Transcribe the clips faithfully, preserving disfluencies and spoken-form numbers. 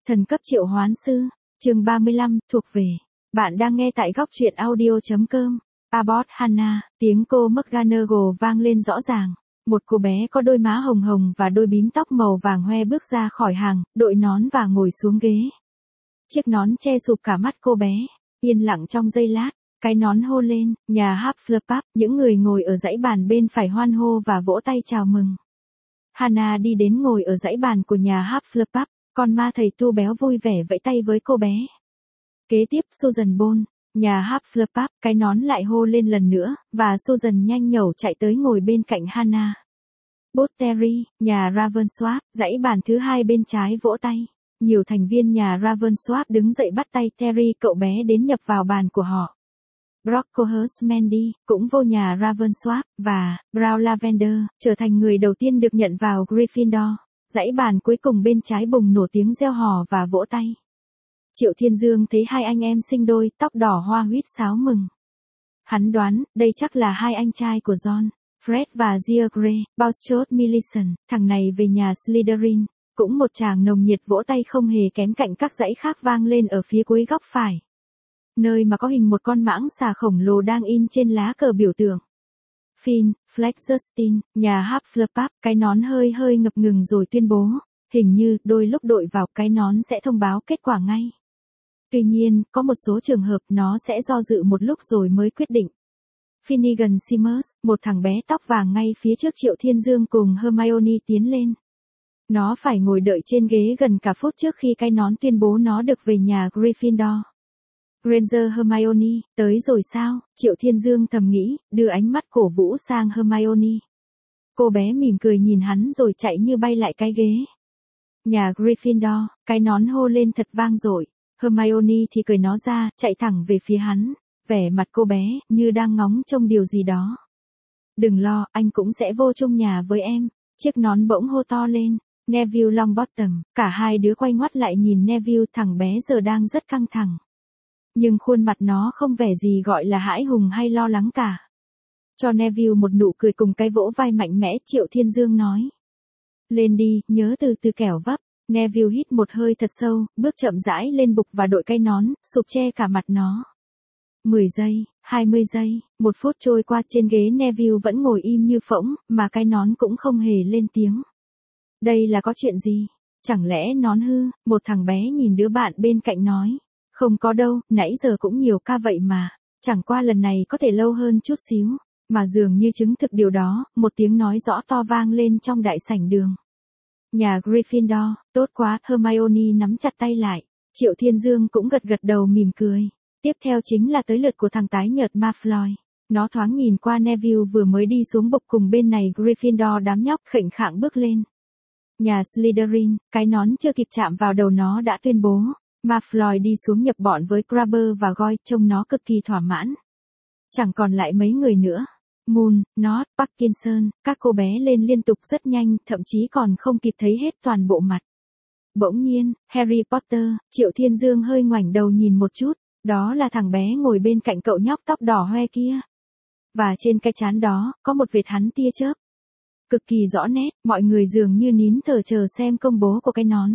Thần cấp triệu hoán sư, chương ba mươi lăm, thuộc về. Bạn đang nghe tại góc truyện audio.com. Abbott Hannah, tiếng cô McGonagall vang lên rõ ràng. Một cô bé có đôi má hồng hồng và đôi bím tóc màu vàng hoe bước ra khỏi hàng, đội nón và ngồi xuống ghế. Chiếc nón che sụp cả mắt cô bé. Yên lặng trong giây lát, cái nón hô lên, nhà Hufflepuff, những người ngồi ở dãy bàn bên phải hoan hô và vỗ tay chào mừng. Hannah đi đến ngồi ở dãy bàn của nhà Hufflepuff, con ma thầy tu béo vui vẻ vẫy tay với cô bé. Kế tiếp Susan Boyle, nhà Hufflepuff, cái nón lại hô lên lần nữa, và Susan nhanh nhẩu chạy tới ngồi bên cạnh Hannah. Potterry, nhà Ravensworth, dãy bàn thứ hai bên trái vỗ tay. Nhiều thành viên nhà Ravensworth đứng dậy bắt tay Terry, cậu bé đến nhập vào bàn của họ. Brocklehurst Mandy, cũng vô nhà Ravensworth, và Brown Lavender, trở thành người đầu tiên được nhận vào Gryffindor. Dãy bàn cuối cùng bên trái bùng nổ tiếng reo hò và vỗ tay. Triệu Thiên Dương thấy hai anh em sinh đôi, tóc đỏ hoa huýt sáo mừng. Hắn đoán, đây chắc là hai anh trai của John, Fred và Gia Grey. Bouchot Millicent, thằng này về nhà Slytherin. Cũng một tràng nồng nhiệt vỗ tay không hề kém cạnh các dãy khác vang lên ở phía cuối góc phải. Nơi mà có hình một con mãng xà khổng lồ đang in trên lá cờ biểu tượng. Finn, Fleck Justin, nhà Hufflepuff, cái nón hơi hơi ngập ngừng rồi tuyên bố, hình như đôi lúc đội vào cái nón sẽ thông báo kết quả ngay. Tuy nhiên, có một số trường hợp nó sẽ do dự một lúc rồi mới quyết định. Finnegan Simmers, một thằng bé tóc vàng ngay phía trước Triệu Thiên Dương cùng Hermione tiến lên. Nó phải ngồi đợi trên ghế gần cả phút trước khi cái nón tuyên bố nó được về nhà Gryffindor. Granger Hermione, tới rồi sao? Triệu Thiên Dương thầm nghĩ, đưa ánh mắt cổ vũ sang Hermione. Cô bé mỉm cười nhìn hắn rồi chạy như bay lại cái ghế. Nhà Gryffindor, cái nón hô lên thật vang dội. Hermione thì cười nó ra, chạy thẳng về phía hắn. Vẻ mặt cô bé, như đang ngóng trông điều gì đó. Đừng lo, anh cũng sẽ vô chung nhà với em. Chiếc nón bỗng hô to lên. Neville Longbottom, cả hai đứa quay ngoắt lại nhìn Neville, thằng bé giờ đang rất căng thẳng. Nhưng khuôn mặt nó không vẻ gì gọi là hãi hùng hay lo lắng cả. Cho Neville một nụ cười cùng cái vỗ vai mạnh mẽ, Triệu Thiên Dương nói. Lên đi, nhớ từ từ kẻo vấp. Neville hít một hơi thật sâu, bước chậm rãi lên bục và đội cái nón, sụp che cả mặt nó. mười giây, hai mươi giây, một phút trôi qua, trên ghế Neville vẫn ngồi im như phỗng, mà cái nón cũng không hề lên tiếng. Đây là có chuyện gì? Chẳng lẽ nón hư? Một thằng bé nhìn đứa bạn bên cạnh nói. Không có đâu, nãy giờ cũng nhiều ca vậy mà. Chẳng qua lần này có thể lâu hơn chút xíu. Mà dường như chứng thực điều đó, một tiếng nói rõ to vang lên trong đại sảnh đường. Nhà Gryffindor, tốt quá, Hermione nắm chặt tay lại. Triệu Thiên Dương cũng gật gật đầu mỉm cười. Tiếp theo chính là tới lượt của thằng tái nhợt Malfoy. Nó thoáng nhìn qua Neville vừa mới đi xuống bục cùng bên này Gryffindor, đám nhóc khệnh khạng bước lên. Nhà Slytherin, cái nón chưa kịp chạm vào đầu nó đã tuyên bố. Malfoy đi xuống nhập bọn với Crabber và Goyle, trông nó cực kỳ thỏa mãn. Chẳng còn lại mấy người nữa. Moon, Nott, Parkinson, các cô bé lên liên tục rất nhanh, thậm chí còn không kịp thấy hết toàn bộ mặt. Bỗng nhiên, Harry Potter, Triệu Thiên Dương hơi ngoảnh đầu nhìn một chút, đó là thằng bé ngồi bên cạnh cậu nhóc tóc đỏ hoe kia. Và trên cái trán đó, có một vệt hắn tia chớp. Cực kỳ rõ nét, mọi người dường như nín thở chờ xem công bố của cái nón.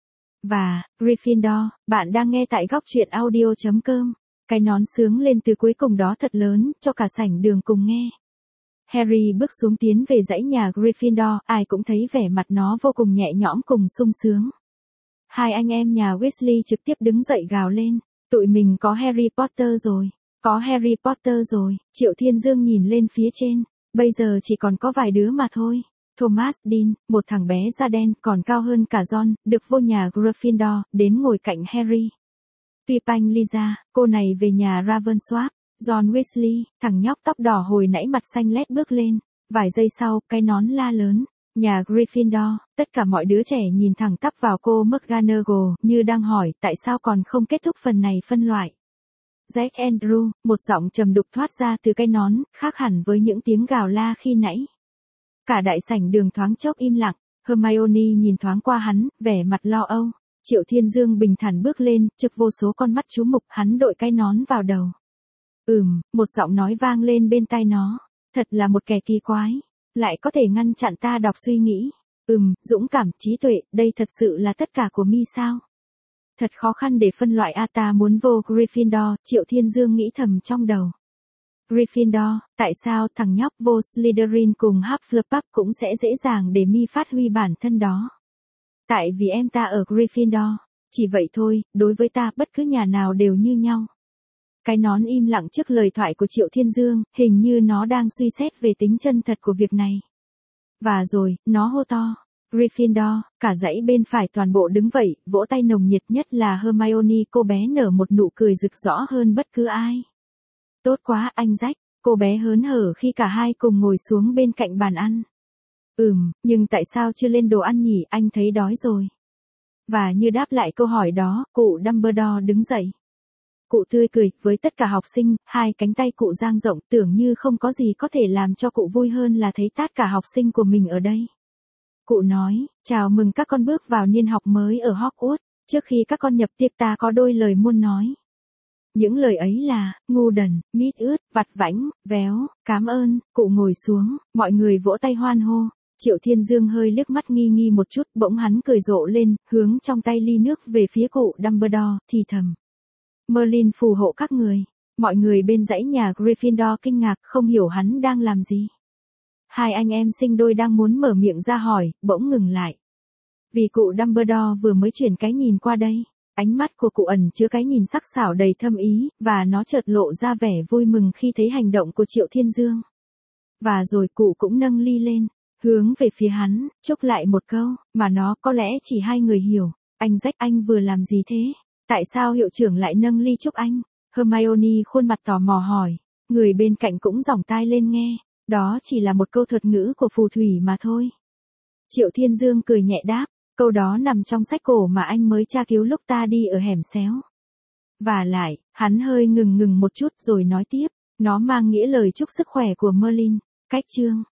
Và, Gryffindor, bạn đang nghe tại góc truyện audio.com. Cái nón sướng lên từ cuối cùng đó thật lớn, cho cả sảnh đường cùng nghe. Harry bước xuống tiến về dãy nhà Gryffindor, ai cũng thấy vẻ mặt nó vô cùng nhẹ nhõm cùng sung sướng. Hai anh em nhà Weasley trực tiếp đứng dậy gào lên, tụi mình có Harry Potter rồi, có Harry Potter rồi. Triệu Thiên Dương nhìn lên phía trên, bây giờ chỉ còn có vài đứa mà thôi. Thomas Dean, một thằng bé da đen còn cao hơn cả John, được vô nhà Gryffindor, đến ngồi cạnh Harry. Tuy Panh Lisa, cô này về nhà Ravensworth. John Weasley, thằng nhóc tóc đỏ hồi nãy mặt xanh lét bước lên. Vài giây sau, cái nón la lớn. Nhà Gryffindor, tất cả mọi đứa trẻ nhìn thẳng tắp vào cô McGonagall, như đang hỏi tại sao còn không kết thúc phần này phân loại. Jack Andrew, một giọng trầm đục thoát ra từ cái nón, khác hẳn với những tiếng gào la khi nãy. Cả đại sảnh đường thoáng chốc im lặng, Hermione nhìn thoáng qua hắn, vẻ mặt lo âu. Triệu Thiên Dương bình thản bước lên, trước vô số con mắt chú mục, hắn đội cái nón vào đầu. Ừm, một giọng nói vang lên bên tai nó. Thật là một kẻ kỳ quái. Lại có thể ngăn chặn ta đọc suy nghĩ. Ừm, dũng cảm, trí tuệ, đây thật sự là tất cả của mi sao? Thật khó khăn để phân loại a ta muốn vô Gryffindor, Triệu Thiên Dương nghĩ thầm trong đầu. Gryffindor, tại sao thằng nhóc vô Slytherin cùng Hufflepuff cũng sẽ dễ dàng để mi phát huy bản thân đó? Tại vì em ta ở Gryffindor, chỉ vậy thôi, đối với ta bất cứ nhà nào đều như nhau. Cái nón im lặng trước lời thoại của Triệu Thiên Dương, hình như nó đang suy xét về tính chân thật của việc này. Và rồi, nó hô to. Gryffindor, cả dãy bên phải toàn bộ đứng vậy, vỗ tay nồng nhiệt, nhất là Hermione, cô bé nở một nụ cười rực rỡ hơn bất cứ ai. Tốt quá anh Jack, cô bé hớn hở khi cả hai cùng ngồi xuống bên cạnh bàn ăn. Ừm, nhưng tại sao chưa lên đồ ăn nhỉ, anh thấy đói rồi. Và như đáp lại câu hỏi đó, cụ Dumbledore đứng dậy. Cụ tươi cười, với tất cả học sinh, hai cánh tay cụ dang rộng, tưởng như không có gì có thể làm cho cụ vui hơn là thấy tất cả học sinh của mình ở đây. Cụ nói, chào mừng các con bước vào niên học mới ở Hogwarts, trước khi các con nhập tiệc ta có đôi lời muốn nói. Những lời ấy là, ngu đần, mít ướt, vặt vãnh, véo, cám ơn, cụ ngồi xuống, mọi người vỗ tay hoan hô. Triệu Thiên Dương hơi liếc mắt nghi nghi một chút, bỗng hắn cười rộ lên, hướng trong tay ly nước về phía cụ Dumbledore, thì thầm. Merlin phù hộ các người. Mọi người bên dãy nhà Gryffindor kinh ngạc, không hiểu hắn đang làm gì. Hai anh em sinh đôi đang muốn mở miệng ra hỏi, bỗng ngừng lại. Vì cụ Dumbledore vừa mới chuyển cái nhìn qua đây. Ánh mắt của cụ ẩn chứa cái nhìn sắc sảo đầy thâm ý, và nó chợt lộ ra vẻ vui mừng khi thấy hành động của Triệu Thiên Dương. Và rồi cụ cũng nâng ly lên, hướng về phía hắn, chúc lại một câu, mà nó có lẽ chỉ hai người hiểu. Anh Jack, anh vừa làm gì thế? Tại sao hiệu trưởng lại nâng ly chúc anh? Hermione khuôn mặt tò mò hỏi. Người bên cạnh cũng giỏng tai lên nghe. Đó chỉ là một câu thuật ngữ của phù thủy mà thôi. Triệu Thiên Dương cười nhẹ đáp. Câu đó nằm trong sách cổ mà anh mới tra cứu lúc ta đi ở hẻm xéo. Và lại, hắn hơi ngừng ngừng một chút rồi nói tiếp. Nó mang nghĩa lời chúc sức khỏe của Merlin. Cách chương.